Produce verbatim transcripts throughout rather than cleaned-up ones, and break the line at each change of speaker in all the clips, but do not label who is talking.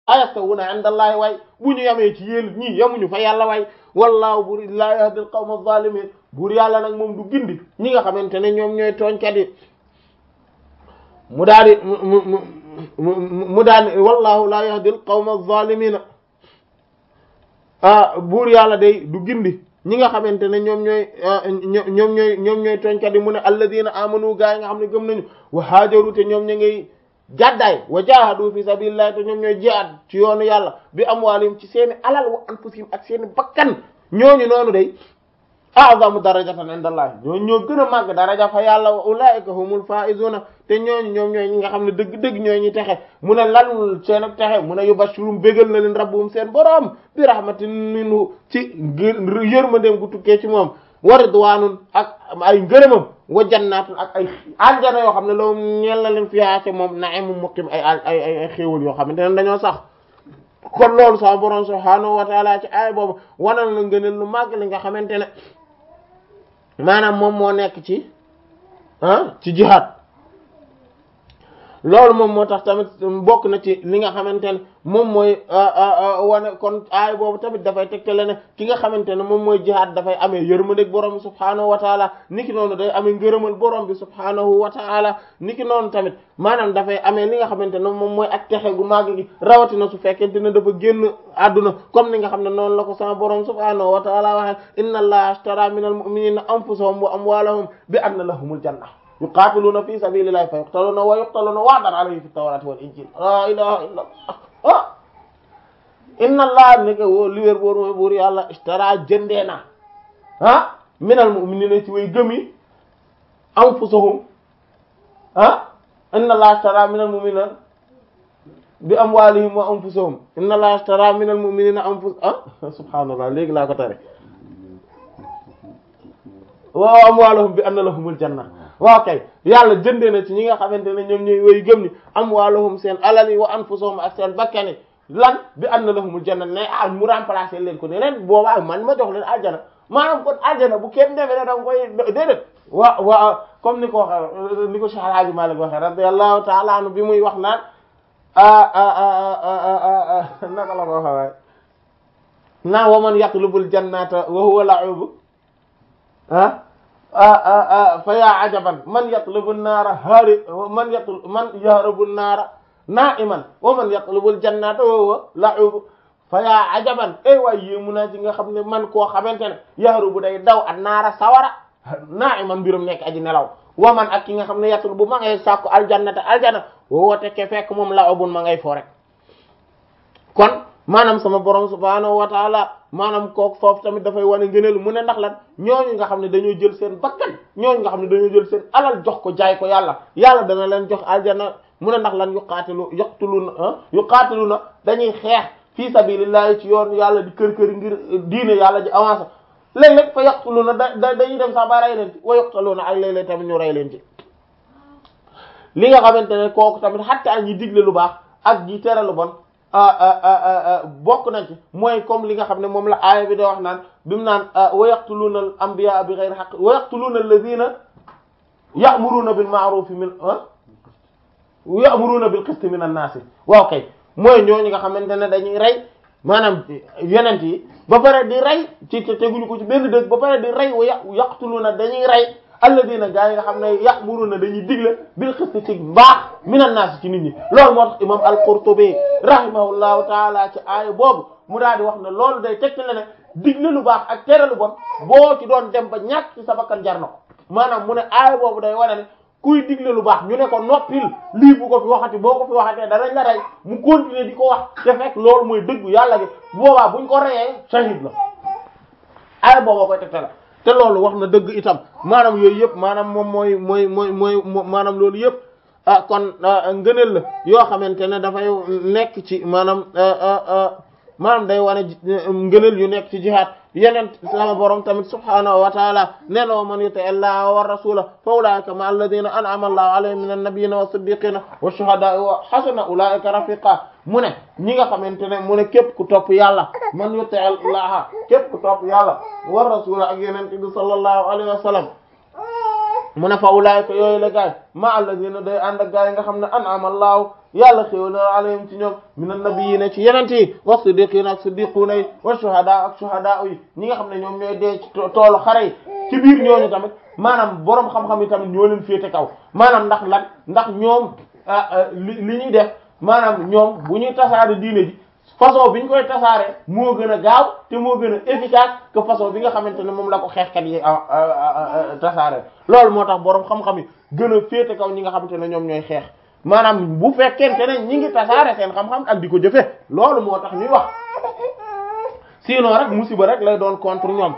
ayastawuna indallahi waay bu ñu yamee ci yéen ñii yamuñu fa yàlla waay wallahu bur la yahdil qawma zalimin buur yàlla nag moom du gindi ñi nga xamante ne ñoom ñooy tooñkat yi mu daal di mu mu mu mu daal di wallahu la yahdil qawma zalimina ah buur yàlla day du gindi ñi nga xamante ne ñoom ñooy ñoom ñooy ñoom ñooy tooñkat yi mu ne alladina amanu gaa yi nga xam ne gëm nañu wa haajaru te ñoom ña ngay gàddaay wa jahadu fi sabilillahi te ñoom ñooy jihaad ci yoonu yàlla bi amwaalihim ci seeni alal wa anfusihim ak seeni bakkan ñooñu noonu day a'zamu darajatan indallahi ñooñu ñoo gën a màgg daraja fa yàlla wa ulaika humul faizuna te ñooñu ñoom ñooy ñi nga xam ne dëgg-dëgg ñooy ñi texe mu ne lan seen ak texe mu ne yubashirum bégal na leen rabbuhum seen boroom bi rahmatin minhu ci yërmandeem gu tukkee ci moom wa ridwanun ak ay ngërëmam wa jannatun ak ay aljana yoo xam ne loolu ñeel na leen fiha ci moom na'imun muqim ay ay ay xéewal yoo xamante ne dañoo sax kon loolu sama boroom subhaanahu wa ta'ala ci ay boobu wanal na ngëneel lu màgg li nga xamante ne maanaam moom moo nekk ci ah ci jihaad loolu moom moo tax tamit bokk na ci li nga xamante ne moom mooy wane kon aay boobu tamit dafay tegtale ne ki nga xamante ne moom mooy jihaad dafay amee yërmandeeg borom bi subhaanahu wa taala niki noonu day amee ngërëmal borom bi subhaanahu wa taala niki noonu tamit maanaam dafay amee li nga xamante ne moom mooy ak texe gu màgg gi rawatina su fekkente ne dafa génn àdduna comme ni nga xam ne noonu la ko sama borom subhaanahu wa taala waxe inna allaha ashtara minal mu'minina anfusahum wa amwalahum bi anna lahumul janna yuqatiluna fi sabilillahi fa yuqtaluna wa yuqtaluna wa'dan alayhi fi tawrati wal injil la ilaha illa allah inna allah ne ko li wér boor mooy buur yàlla ishtara jëndee na ah minal mu'minina ci way gëm yi anfusahum ah inna allah ishtara minal mu'minina bi amwalihim wa anfusahum inna allah ishtara minal mu'minina anfus ah subhanallah léegi laa ko tare wa amwalahum bi anna lahumul janna waaw kay yàlla jëndee na ci ñi nga xamante ne ñoom ñooy way gëm ni amwaaluhum seen alal yi wa anfusuhum ak seen bakkani lan bi anna lahumul janna ne ah mu remplacer leen ko ne leen boobaa man ma jox leen aljana maanaam kon aljana bu kenn demee ne danga koy déedéet wa wa comme ni ko waxe ni ko Cheikh El Hadji Malick waxe radiyallahu ta'ala anhu bi muy wax naan naka la ko waxe waaye naa wa man yatlubul jannata wa huwa la'ub ah fa yaa ajaban man yatlubu naara haari man yatlu man yahrabu naara naa'iman wa man yatlubu jannata wa huwa la'ub fa yaa ajaban ay waay yéemu naa ci nga xam ne man koo xamante ne yahrabu day daw an naara sawara naa'iman mbirum nekk aji nelaw wa man ak ki nga xam ne yatlubu ma ngay sàkku aljannata aljana wa huwa tekke fekk moom la'ubun ma ngay fo rek kon maanaam sama borom subhaanahu wa taala maanaam kooku foofu tamit dafay wane ngëneel mu ne ndax lan ñooñu nga xam ne dañoo jël seen bakkan ñooñu nga xam ne dañoo jël seen alal jox ko jaay ko yàlla yàlla dana leen jox aljana mu ne ndax lan yuqaatilu yaqtuluna yuqaatiluna dañuy xeex fii sabilillahi ci yoon yàlla di kër kër ngir diine yàlla ji avancé léeg-léeg fa yaqtuluna da dañuy dem sax ba rey leen ci wa yuqtaluna ak léeg-léeg tamit ñu rey leen ci li nga xamante ne kooku tamit xatta ñi digle lu baax ak ñi tere lu bon bokk nañ ci mooy comme li nga xam ne moom la aaya bi da wax naan bi mu naan wa yaqtuluuna al anbiyaa bi ghayri haqq wa yaqtuluuna alladhiina ya'muruuna bil ma'ruufi min ya'muruuna bil qisti min an-naas waaw kay mooy ñooñu nga xamante ne dañuy rey maanaam yonent yi ba pare di rey ci te teguñu ko ci benn dëkk ba pare di rey wa yaqtuluuna dañuy rey alladina gaa yi nga xam ne ya'muruna dañuy digle bil qist ci mbaax minan naas ci nit ñi loolu moo tax imam al-Qurtubi rahimahullahu taala ci aaya boobu mu daal di wax ne loolu day tegtale ne digle lu baax ak tere lu bon boo ci doon dem ba ñàkk ci sa bakkan jar na ko maanaam mu ne aaya boobu day wane ne kuy digle lu baax ñu ne ko noppil lii bu ko fi waxati boo ko fi waxatee danañ la rey mu continuer di ko wax te fekk loolu mooy dëggu yàlla gi boobaa buñ ko reyee shahid la aaya boobu koy tegtale te loolu wax na dëgg itam maanaam yooyu yëpp maanaam moom mooy mooy mooy mooy maanaam loolu yëpp ah kon ngëneel la yoo xamante ne dafay nekk ci maanaam maanaam day wane ngëneel yu nekk ci jihaad yeneen sama borom tamit subhaanahu wa taala nee na wa man yuti allaha wa rasula fa ulaika ma alladina an'ama allahu alayhim min annabiyina wa siddiqina wa shuhada'i wa hasuna ulaika rafiqa mu ne ñi nga xamante ne mu ne képp ku topp yàlla man yuti allaha képp ku topp yàlla wa rasula ak yeneen bi sallallahu alayhi wa sallam mu ne fa ulaayka yooyu la gaay ma alladina day ànd ak gaay yi nga xam ne an'ama Allahu yàlla xéwal na alayhim ci ñoom min annabiyina ci yenente yi wa siddiqina ak siddiquna yi wa shuhada ak shuhada yi ñi nga xam ne ñoom ñooy dee ci toolu xare yi ci biir ñooñu tamit maanaam boroom xam-xam yi tamit ñoo leen féete kaw maanaam ndax lan ndax ñoom li li ñuy def maanaam ñoom bu ñuy tasaare diine ji façon bi ñu koy tasaare moo gën a gaaw te moo gën a efficace que façon bi nga xamante ne moom la ko xeexkat yi tasaare loolu moo tax boroom xam-xam yi gën a féete kaw ñi nga xamante ne ñoom ñooy xeex maanaam bu fekkente ne ñi ngi tasaare seen xam-xam ak di ko jëfe loolu moo tax ñuy wax sinon rek musiba rek lay doon contre ñoom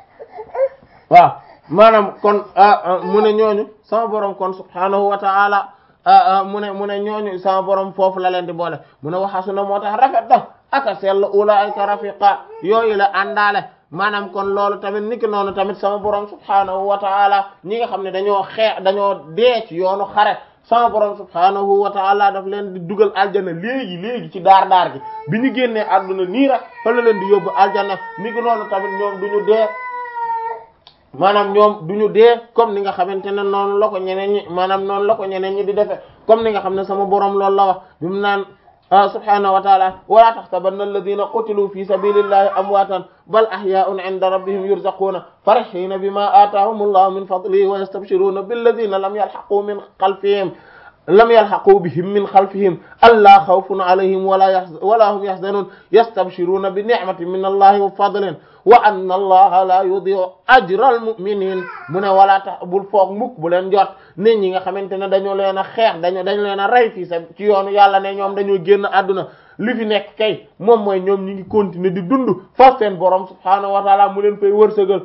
waaw maanaam kon mu ne ñooñu sama boroom kon subhanahu wa ta'ala mu ne mu ne ñooñu sama borom foofu la leen di boole mu ne waxasu na moo tax rafet na aka sell ulaa'ika rafiqa yooyu la àndaale maanaam kon loolu tamit niki noonu tamit sama borom subhanahu wa ta'ala ñi nga xam ne dañoo xeex dañoo dee ci yoonu xare sama borom subhanahu wa ta'ala daf leen di dugal aljana léegi léegi ci daar daar gi bi ñu génnee àdduna nii rek fa la leen di yóbbu aljana niki noonu tamit ñoom duñu dee maanaam ñoom duñu dee comme ni nga xamante ne noonu la ko ñeneen ñi maanaam noonu la ko ñeneen ñi di defe comme ni nga xam ne sama borom loolu la wax bi mu naan subhanahu wa ta'ala wala tahsabanna alladhina qutilu fi sabilillahi amwatan bal ahya'un 'inda rabbihim yurzaquna farihina bima atahum allahu min fadlihi wa yastabshiruna billadhina lam yalhaqu min khalfihim lam yalhaqu bihim min khalfihim alla khawfun 'alayhim wala wala hum yahzanun yastabshiruna bi ni'matin min allahi wa fadlin wa anna allaha la yudi'u ajra al mu'minin mu ne wala tax bul foog mukk bu leen jot nit ñi nga xamante ne dañoo leen a xeex dañoo dañu leen a rey fii sa ci yoonu yàlla ne ñoom dañoo génn àdduna li fi nekk kay moom mooy ñoom ñi ngi continuer di dund fa seen borom subhaanahu wa ta'ala mu leen fay wërsëgal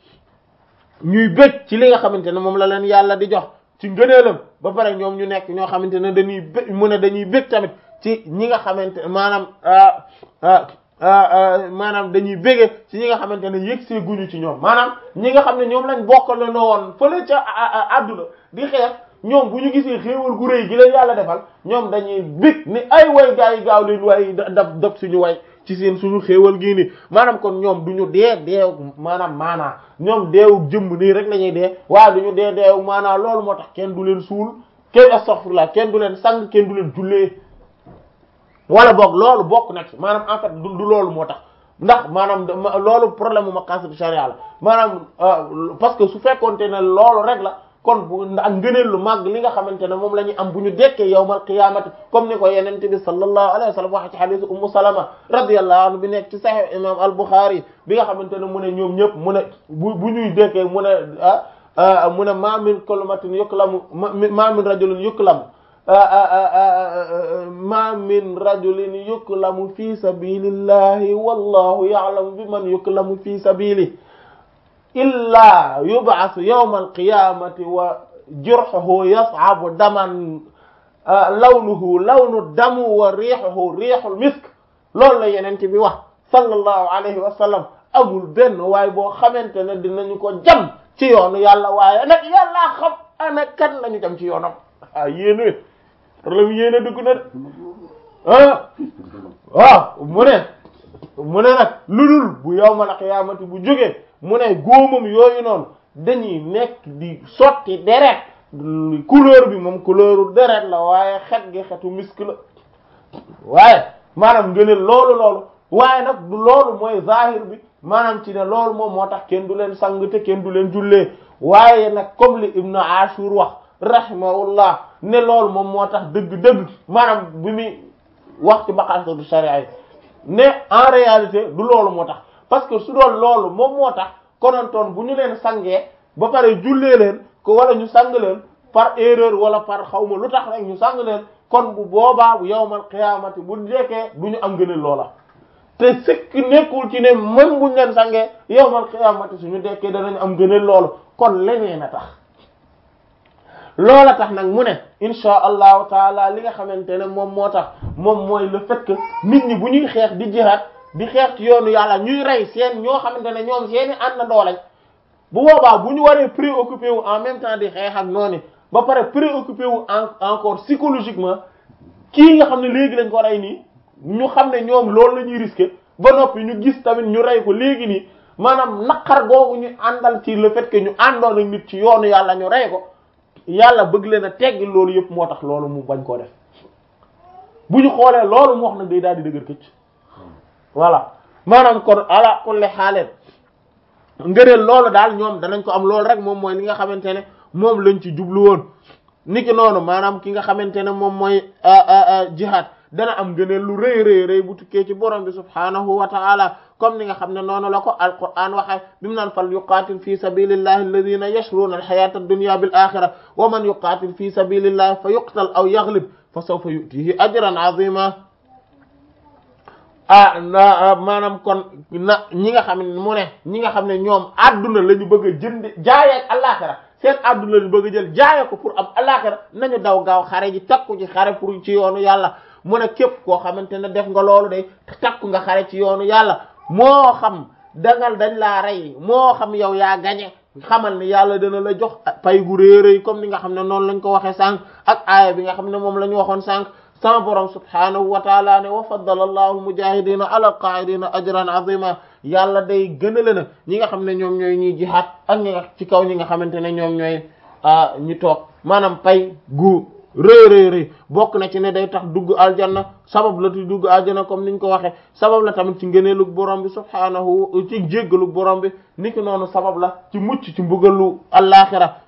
ñuy bëgg ci li nga xamante ne moom la leen yàlla di jox ci ngëneelam ba pare ñoom ñu nekk ñoo xamante ne dañuy bëgg mu ne dañuy bëgg tamit ci ñi nga xamante maanaam maanaam dañuy bége ci ñi nga xamante ne yëg see guñu ci ñoom maanaam ñi nga xam ne ñoom lañ bokkale no woon fële ca àdduna di xeex ñoom bu ñu gisee xéewal gu rëy gi leen yàlla defal ñoom dañuy bég ni ay way gaa yi gaaw leen waaye daf daf suñu way ci seen suñu xéewal gii nii maanaam kon ñoom du ñu dee deewu maanaam maanaa ñoom deewu jëmm nii rek la ñuy dee waaye du ñu dee deewu maanaa loolu moo tax kenn du leen suul kenn astaghfirullah kenn du leen sang kenn du leen jullee wala boog loolu bokk nag maanaam en fait du loolu moo tax ndax maanaam loolu problème mu maqasid sharia la maanaam parce que su fekkoonte ne loolu rek la kon bu ak ngëneel lu màgg li nga xamante ne moom la ñuy am bu ñu dekkee yawmal qiyaamati comme ni ko yenente bi sallallahu alayhi wa sallam wax ci hadith ummu salama radiyallahu anhu bi nekk ci sahih imam al-Bukhari bi nga xamante ne mu ne ñoom ñëpp mu ne bu bu ñuy dekkee mu ne ah mu ne ma min kalimatin yuklamu ma min rajulin yuklamu ma min rajulin yuklamu fi sabilillahi wallahu ya'lamu biman yuklamu fi sabilihi illa yub'athu yawma alqiyamati wa jurhuhu yas'abu daman lawnuhu lawnu damu wa rihuhu rihul misk loolu la yeneen bi wax sallallahu alayhi wa sallam amul benn waaye boo xamante ne dinañu ko jam ci yoonu yàlla waaye nag yàllaa xam ana kan lañu jam ci yoonam ah yéene problème yéene dugg na de ah waaw mu ne mu ne nag lu dul bu yawmal qiyaamati bu jógee mu ne góomam yooyu noonu dañuy nekk di sotti deret couleur bi moom couleuru deret la waaye xet gi xetu misk la waaye maanaam nga ne loolu loolu waaye nag du loolu mooy zahir bi maanaam ci ne loolu moom moo tax kenn du leen sang te kenn du leen jullee waaye nag comme li Ibn Ashur wax rahimahullah ne loolu moom moo tax dëgg-dëgg maanaam bi muy wax ci maqaasidu sharia yi ne en réalité du loolu moo tax parce que su doon loolu moom moo tax konontoon bu ñu leen sangee ba pare jullee leen ko wala ñu sang leen par erreur wala par xawma lu tax rek ñu sang leen kon bu boobaa bu yawmal qiyaamati bu dekkee du ñu am gënal loola te sikk nekkul ci ne même buñ leen sangee yawmal qiyaamati suñu dekkee danañ am gënal loolu kon leneen a tax loola tax nag mu ne insha allahu taala li nga xamante ne moom moo tax moom mooy le fait que nit ñi bu ñuy xeex di jihaad di xeex ci yoonu yàlla ñuy rey seen ñoo xamante ne ñoom seeni àndandoo lañ bu boobaa bu ñu waree préoccupé wu en même temps di xeex ak noonu ba pare préoccupé wu en encore psychologiquement kii nga xam ne léegi lañ ko rey nii ñu xam ne ñoom loolu la ñuy risqué ba noppi ñu gis tamit ñu rey ko léegi nii maanaam naqar googu ñu àndal ci le fait que ñu àndoon ak nit ci yoonu yàlla ñu rey ko yàlla bëgg leen a teggi loolu yëpp moo tax loolu mu bañ koo def bu ñu xoolee loolu mu wax nag day daal di dëgër këcc voilà maanaam kon ala kulli xaaleen ngëneel loolu daal ñoom danañ ko am loolu rek moom mooy li nga xamante ne moom lañ ci jublu woon niki noonu maanaam ki nga xamante ne moom mooy jihaad dana am ngëneel lu rëy rëy rëy bu tukkee ci borom bi subhaanahu wa ta'ala comme ni nga xam ne noonu la ko alquran waxe bi mu naan fal yuqaatil fi sabilillahi alladhina yashruuna alhayata ad-dunya bil akhirah wa man yuqaatil fi sabilillahi fa yuqtal aw yaghlib fa sawfa yu'tihi ajran azima ah na maanaam kon na ñi nga xam ne mu ne ñi nga xam ne ñoom adduna la ñu bëgg a jënd jaay ak alaxira seen adduna la ñu bëgg a jël jaaye ko pour am alaxira nañu daw gaaw xare ji takku ci xare pour ci yoonu yàlla mu ne képp koo xamante ne def nga loolu day takku nga xare ci yoonu yàlla moo xam dangal dañ laa rey moo xam yow yaa gañe xamal ni yàlla dana la jox pay gu réeréy comme ni nga xam ne noonu lañ ko waxee sànq ak aaya bi nga xam ne moom la ñu waxoon sànq sama borom subhaanahu wa taala ne wa faddala allahu mujahidina ala alqaidina ajran azima yàlla day gënale na ñi nga xam ne ñoom ñooy ñuy jihaad ak ñi nga ci kaw ñi nga xamante ne ñoom ñooy ñi toog maanaam pay gu rëy rëy rëy bokk na ci ne day tax dugg aljanna sabab la tu dugg aljanna comme niñ ko waxe sabab la tamit ci ngëneelug borom bi subhaanahu ci jéggalug borom bi niki noonu sabab la ci mucc ci mbugalu alaxira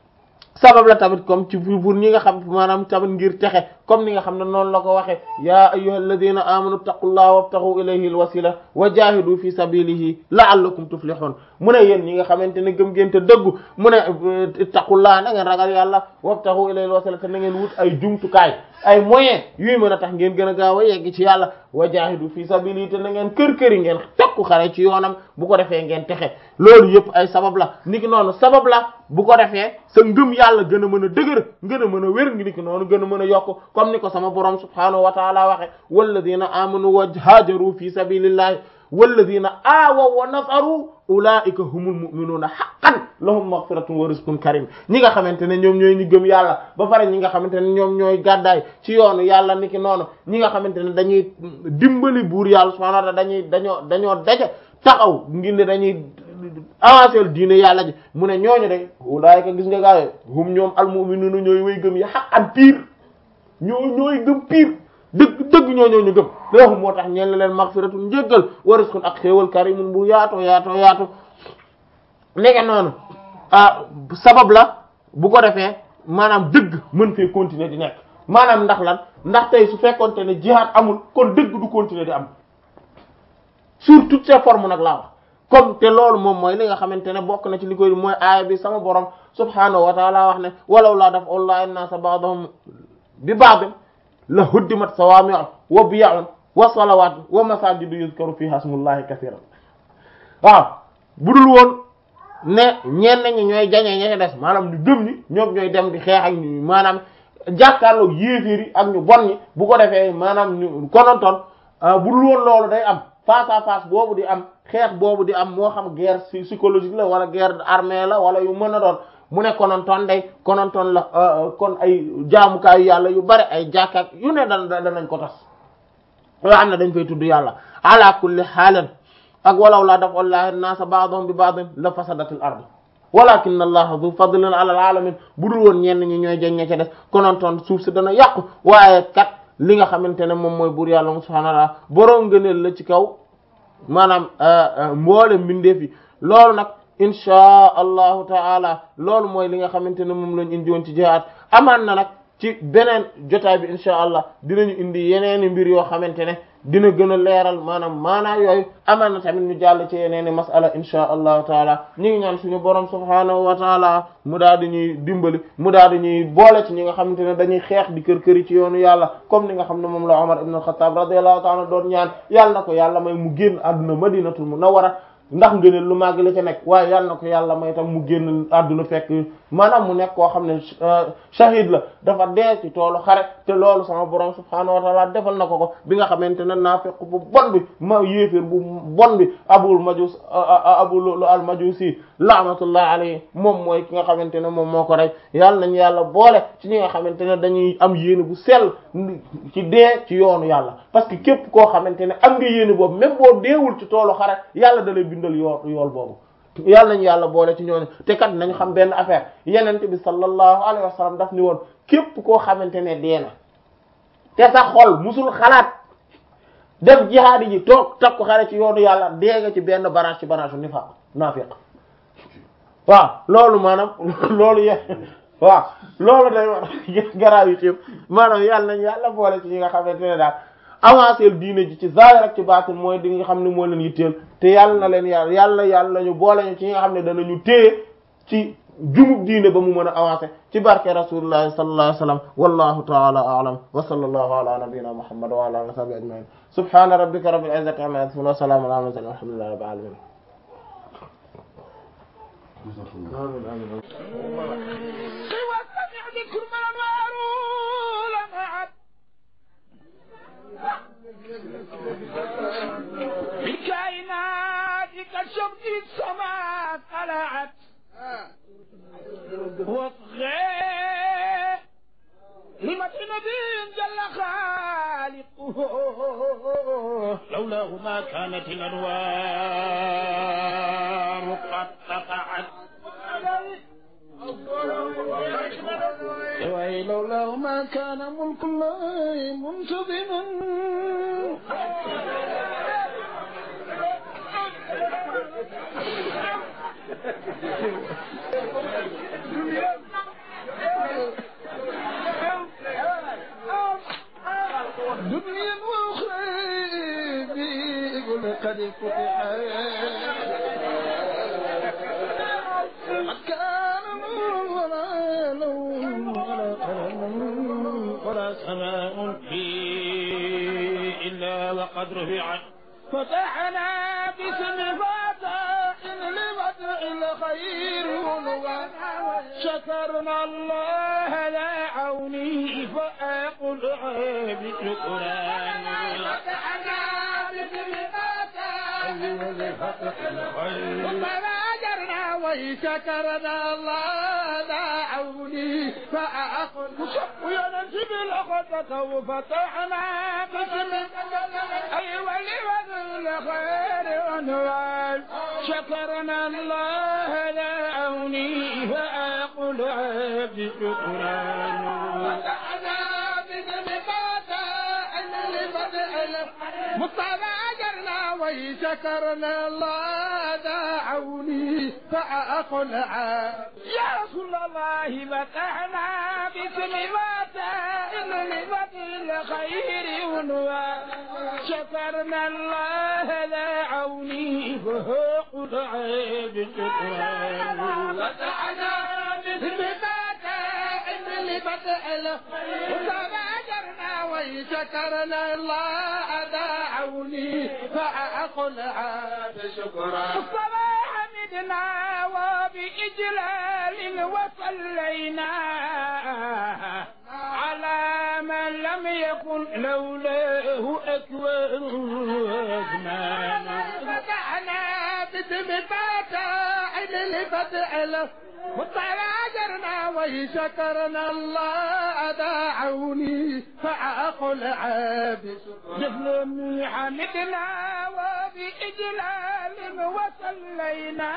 sabab la tamit comme ci pour ñi nga xam maanaam tamit ngir texe comme ni nga xam ne noonu la ko waxe ya ayyuhal ladina amanu taqullaha wabtaghu ilayhi alwasila wa jahidu fi sabilihi la'allakum tuflihun mu ne yéen ñi nga xamante ne gëm ngeen te dëggu mu ne taqullaha na ngeen ragal yàlla wabtaghu ilayhi alwasila te na ngeen wut ay jumtukaay ay moyens yuy mën a tax ngeen gën a gaaw a yegg ci yàlla wa jahidu fi sabilihi te na ngeen kër këri ngeen takku xare ci yoonam bu ko defee ngeen texe loolu yëpp ay sabab la niki noonu sabab la bu ko defee sa ngëm yàlla gën a mën a dëgër gën a mën a wér ngi niki noonu gën a mën a yokk comme ni ko sama borom subhaanahu wa taala waxe walladina amanu wa haajaru fi sabilillahi walladina aawaw wa nasaru ulaika humul mu'minuna haqqan lahum maghfiratun wa rizqun karim ñi nga xamante ne ñoom ñooy ñu gëm yàlla ba pare ñi nga xamante ne ñoom ñooy gàddaay ci yoonu yàlla niki noonu ñi nga xamante ne dañuy dimbali buur yàlla subhaanahu wa taala dañuy dañoo dañoo daje taxaw ngir ne dañuy avancer diine yàlla ji mu ne ñooñu de ulaika gis nga gaawe hum ñoom al mu'minuna ñooy way gëm ya haqqan piir ñoo ñooy gëm piir dëgg dëgg ñoo ñoo ñu gëm loolu moo tax ñeen leen maghfiratun njéggal wa rizqun ak xéewal karimun bu yaatoo yaatoo yaatu léegi noonu ah sabab la bu ko defee maanaam dëgg mën fee continuer di nekk maanaam ndax lan ndax tey su fekkonte ne jihaad amul kon dëgg du continuer di am sur toutes ses formes nag laa wax comme te loolu moom mooy li nga xamante ne bokk na ci li koy mooy aaya bi sama borom subhaanahu wa taala wax ne walaw laa daf allahi an-naasa ba'dahum bi ba'd la huddimat sawaami'u wa biya'un wa salawaatun wa masaajidu yuzkaru fiihaa ismullahi kasiiran waaw budul woon ne ñenn ñi ñooy jañee ña des maanaam ñu gëm ñi ñoom ñooy dem di xeex ak ñu maanaam jàkkaarloog yéeféer yi ak ñu bon ñi bu ko defee maanaam ñu konontoon budul woon loolu day am face à face boobu di am xeex boobu di am moo xam guerre psychologique la wala guerre armée la wala yu mën a doon mu ne konontoon day konontoon la kon ay jaamukaayu yàlla yu bari ay jàkkaak yu ne dan danañ ko tas yoo xam ne dañ fay tudd yàlla ala kulli xaalan ak walaw laa daf wallahi naasa ba'dahum bi ba'din la fasadatil ard walakinna allaha dhu fadlin ala alamin bu dul woon ñenn ñi ñooy jeññe ca des konontoon suuf si dana yàqu waaye kat li nga xamante ne moom mooy buur yàlla subhanahu wa ta'ala boroom ngëneel la ci kaw maanaam mboole mbindeef yi loolu nag inchaa allahu taala loolu mooy li nga xamante ne moom lañ indi woon ci jihaad amaan na nag ci beneen jotaay bi inchaa allah dinañu indi yeneeni mbir yoo xamante ne dina gën a leeral maanaam maanaa yooyu amaan na tamit ñu jàll ci yeneeni masala inchaa allahu taala ñu ngi ñaan suñu borom subhaanahu wa taala mu daal di ñuy dimbali mu daal di ñuy boole ci ñi nga xamante ne dañuy xeex di kër këri ci yoonu yàlla comme ni nga xam ne moom la Umar ibn al-Khattab radiyallahu ta'ala doon ñaan yàlla na ko yàlla may mu génn àdduna madinatul munawwara ndax ngëneel lu màgg la ca nekk waaye yàlla na ko yàlla may tam mu génn àdduna fekk maanaam mu nekk koo xam ne shahid la dafa dee ci toolu xare te loolu sama borom subhaanahu wa ta'ala defal na ko ko bi nga xamante ne naafiq bu bon bi ma yéeféer bu bon bi abul majus abul al majusi la'natullah alayhi moom mooy ki nga xamante ne moom moo ko rey yàlla nañu yàlla boole ci ñi nga xamante ne dañuy am yéene bu sell ci dee ci yoonu yàlla parce que képp koo xamante ne am nga yéene boobu même boo deewul ci toolu xare yàlla da lay bindal yoo yool boobu yàlla nañu yàlla boole ci ñooñu te kat nañ xam benn affaire yenente bi sallallahu alayhi wa sallam daf ni woon képp koo xamante ne dee na te sa xol musul xalaat def jihaad ji toog takku xare ci yoonu yàlla dee nga ci benn barage ci barage ni fa naafiq waaw loolu maanaam loolu ye waaw loolu day war garaaw yi ci maanaam yàlla nañ yàlla boole ci ñi nga xamante ne daal avancé diine ji ci zahir ak ci baatin mooy di nga xam ne moo leen yitteel te yàlla na leen yàlla yàlla yàlla ñu boole ñu ci ñi nga xam ne danañu téye ci jumub diine ba mu mën a avancé ci barke rasulullah sallallahu alayhi wasallam wallahu ta'ala a'lam wa sallallahu ala nabiyyina muhammad wa ala alihi wa sahbihi ajma'in subhana rabbika rabbil izzati amma yasifun wa salamun ala mursalin walhamdulillahi rabbil alamin
بالكائنات كالشمس السماء طلعت وصغير لمتى نبي جل خالقه لولاه ما كانت الانوار قد قطعت لولاه ما كان ملك الله منتظما دنيا واخرى بيقول قد فتحت ما كان ولا لون ولا قلم ولا سماء فيه الا وقد رفعت فتحنا باسم فتح لوضع الخير شكرنا الله لا عوني فأقول عيب شكران فتحنا باسم فتح فراجرنا وشكرنا الله لا عوني فأقول يا نجيب الأخذة وفتحنا باسم أيوة الخير عنوان شكرنا الله لا عوني فأقول عبد شكران فتحنا باسم فتح مصطفى أجرنا وشكرنا الله لا عوني فأقول عبد يا رسول الله فتحنا باسم فتح الخير عنوان شكرنا الله لا عوني فأقول عيب شكران فتحنا باسم فتح اللي فتح له وتبادرنا وشكرنا الله لا عوني فأقول عيب شكران الصلاة حمدنا وبإجلال وصلينا على من لم يكن لولاه أكوان وأزمان فتحنا باسم فتح اللي فتح له وتراجرنا وشكرنا الله دعوني فأقول عابس جفلني حمدنا وبإجلال وصلينا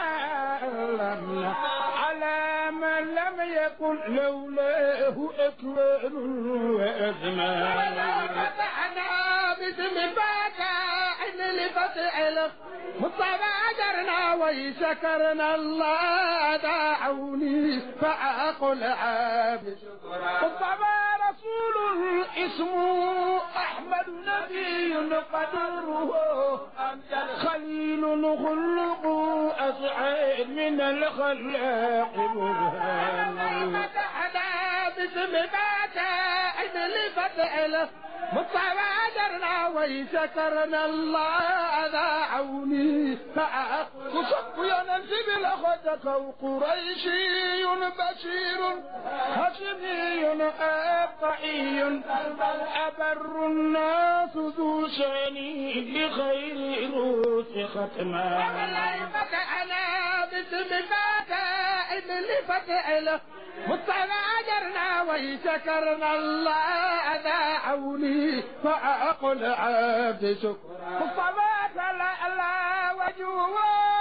على من لم يكن لولاه أكوان وأزمان فتحنا باسم فتح اللي فتح له وتراجرنا وشكرنا الله دعوني فأقول عابس وطبع رسول اسمه أحمد نبي قدره خليل خلق أسعد من الخلاق برهان فتحنا باسم فتح اللي فتح له متبادرنا وشكرنا الله دعوني فأقول يا ننزل الأخذك وقريشي بشير هاشمي أبطعي أبر الناس ذو شاني بخير روس ختما فتحنا باسم فتح اللي فتح له متبادرنا وشكرنا الله دعوني فأقول عبد شكرا الصلاة لا لا وجوه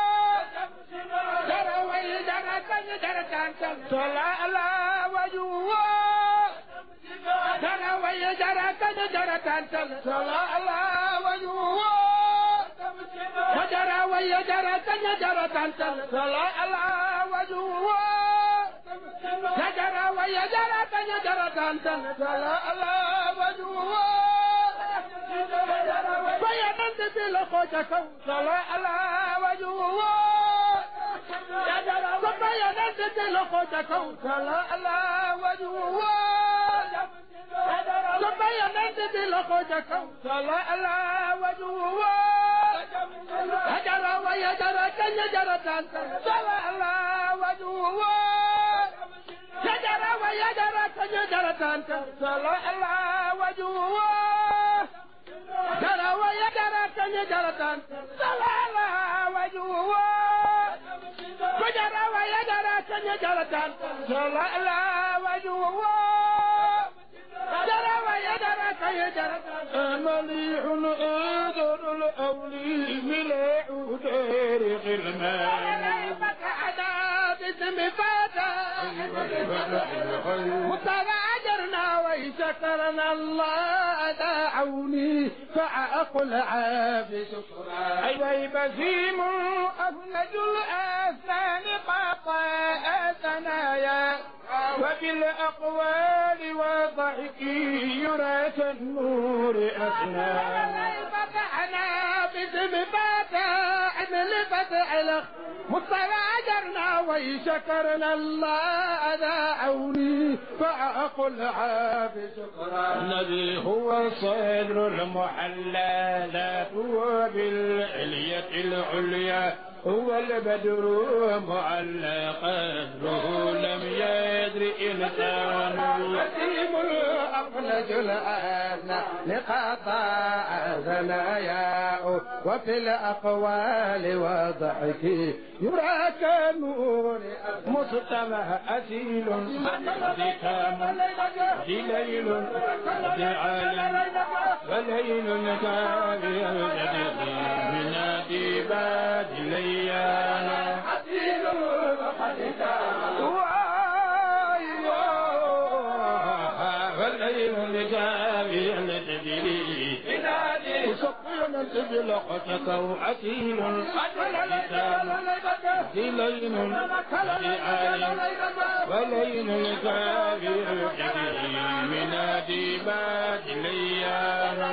جرتان صلى على وجوه ترى ويا جرتان جرتان صلى على وجوه وجرى ويا جرتان جرتان صلى على وجوه تجرى ويا جرتان جرتان صلى على وجوه ويا نند بالخوجك صلى على وجوه ويا نند بالخوجك صلى على وجوه ويا نند بالخوجك صلى على وجوه هجر ويا جرتان جرتان صلى على وجوه هجر ويا جرتان جرتان صلى على وجوه جرى ويا جرتان جرتان صلى على وجوه وجرى ويا جرتان جرتان صلى على وجوه جرى ويا جرتان جرتان مليح أذن الأولي مليح تاريخ المال فتحنا باسم فتح متبادرنا ويشكرنا الله دعوني فأقل عاب شكرا أي بسيم أفنج الأسنان قطاء ثنايا وبالأقوال وضحك يرى كالنور أثناء فتحنا باسم فتح لفتح الأخ متبادرنا ويشكرنا الله دعوني فأقل عاب شكرا الذي هو صدر المحلى لا هو بالعلية العليا هو البدر معلى قدره لم يدر إنسان قديم الأقلج الآن لقطاع ثناياه وفي الأقوال وضحك يرى كنور مصطفى أسيل ذكام دليل دعال وليل كافي الجديد من ديباد ليانا أسيل والليل كافي الجديد سقينا بلقتك وأسيل دليل دعال وليل كافي الجديد من ديباد ليانا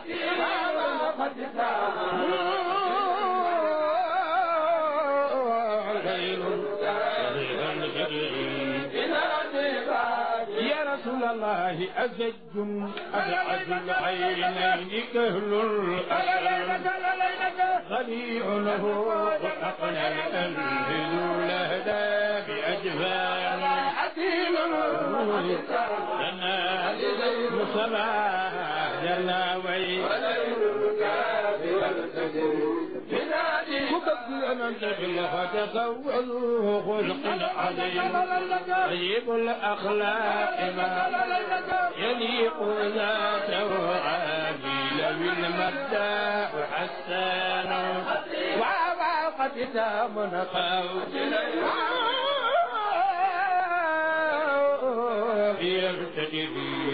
يا رسول الله أزج أبعد العينين كهل الأسر خليع له أقنى الأنهل لهدى بأجفان حسين لنا مصبع جلنا وي مبدلا أنت فتزوجوا خلق عظيم طيب الأخلاق ما يليق ذاته عادل بالمداح حسان وعبا قد تامن خوف يرتدي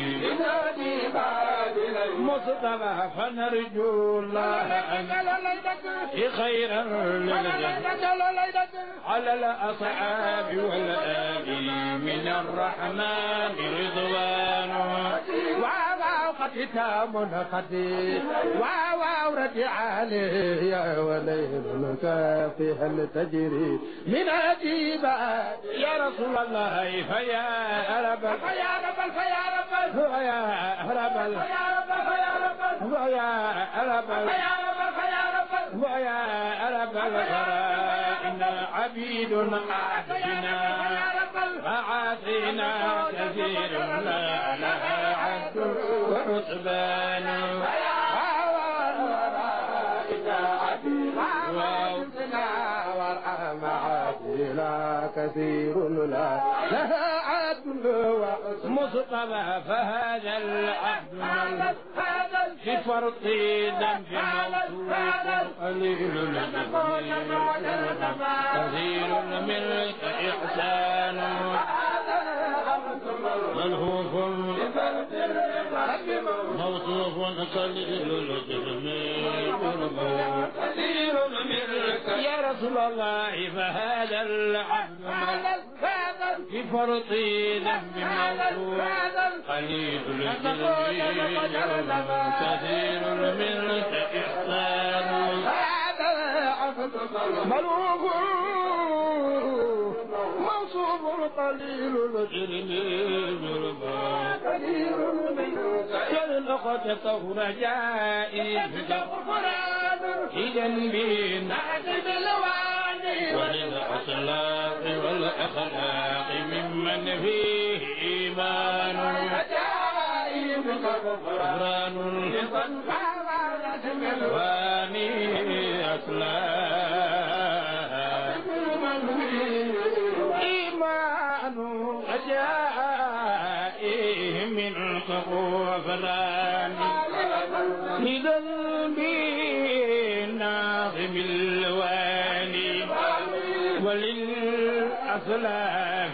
مصطفى فنرجو الله أن خيرا للجنة على الأصحاب والآل من الرحمن رضوان وعوى قد تام قدير وعوى رجع عليه وليل كافي هل تجري من أجيبات يا رسول الله فيا رب فيا رب فيا رب فيا رب فيا رب ويا رب ويا رب إن عبيد عبدنا معاصينا كثير لا لها عد وعصبان معاصينا كثير لا لها عد مصطفى فهذا العبد في فرط ذنب موصوف قليل كثير الملك إحسان ملهوف موصوف قليل الجرم كثير الملك يا رسول الله فهذا العبد في فرط ذنب موصوف قليل الجرم كثير الملك إحسان هذا عبد ملوك موصوف قليل الجرم كثير الملك قد رجائي في جنبي نعتب الوالي وللأخلاق والأخلاق ممن فيه إيمان غفران واني أخلاق إيمان رجائي من غفران لذنبي ناظم الواني وللأسلاف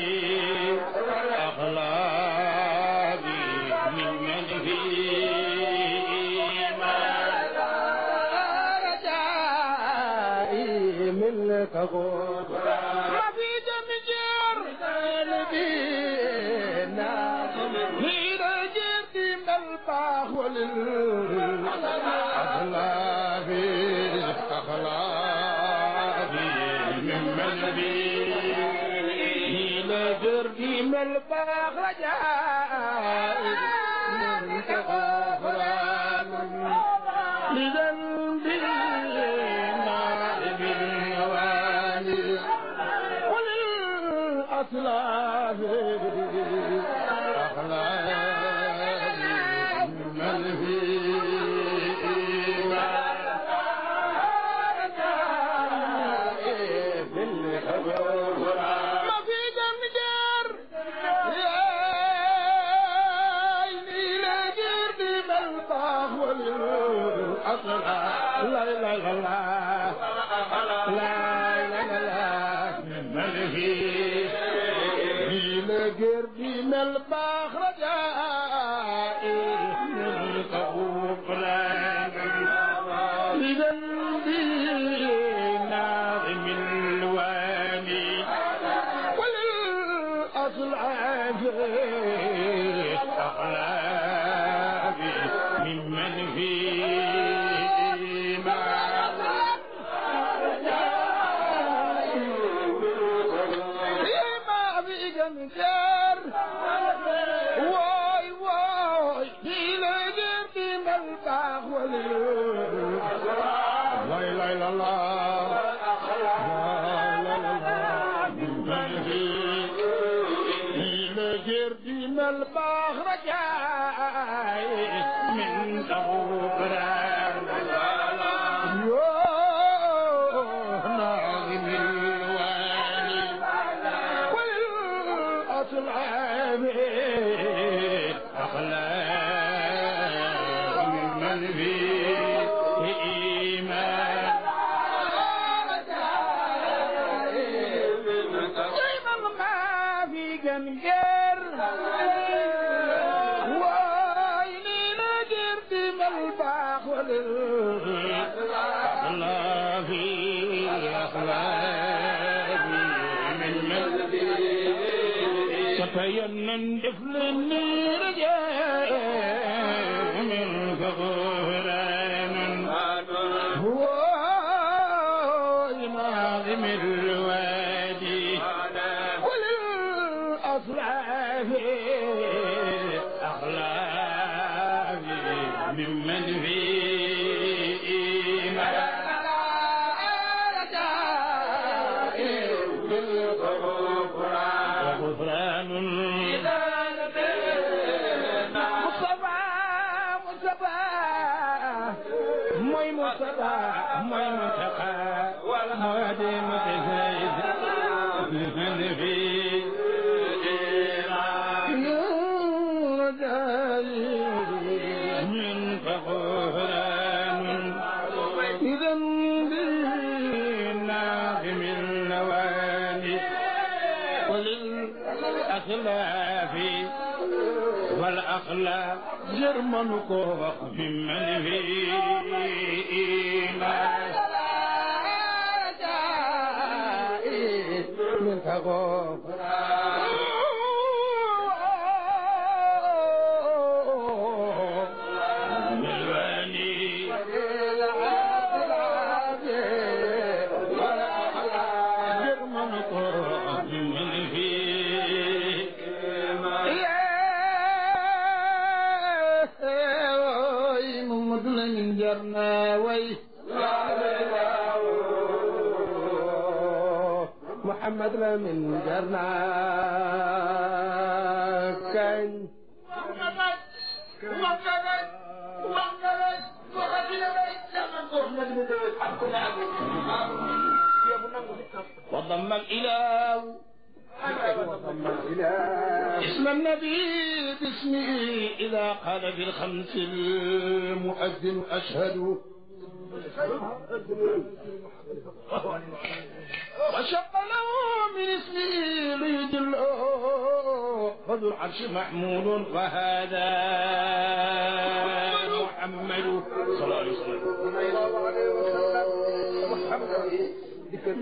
أخلاقي ممن فيما رجائي منك غفران ما في دمجر قلبي ناظم أخلاقي أخلاقي ممن بي لجردي من الباغ رجائي منك غفران لذنبي نائب الوالي وللأسلاف أخلاقي لا لا لا لا لا لا ملهي لجردي من الباخ رجائي من قبران لذنبي ناظم الواني وللأصلاب أخلاقي ممن فيه واي واي دي لجردي من الباخ واي لا لا لا لا لا دي لجردي من الباخ رجائي من غفران ناظم الوالي وللأصلاب أخلاق ممن فيه إيمان دايما ما في جنجر وعيني نجرت من الباخ وللأخلاق أخلاق ممن فيه تيمن دفلني رجاء منك غفران هو ناظم الوادي وللأصلاف أخلاقي ممن فيه غفران مصطفى مصطفى موي مصطفى موي مصطفى والهادي متزايد من في إذا بالناظم النواني وللأخلاف والأخلاق جرمنك ممن فينا من غفران جرناوي محمد من جرنا كان محمد محمد محمد وضم الإله اسم النبي باسمه إذا قال بالخمس المؤذن أشهد وشق له من اسمه ليجله فذو العرش محمود وهذا محمد صلى الله عليه وسلم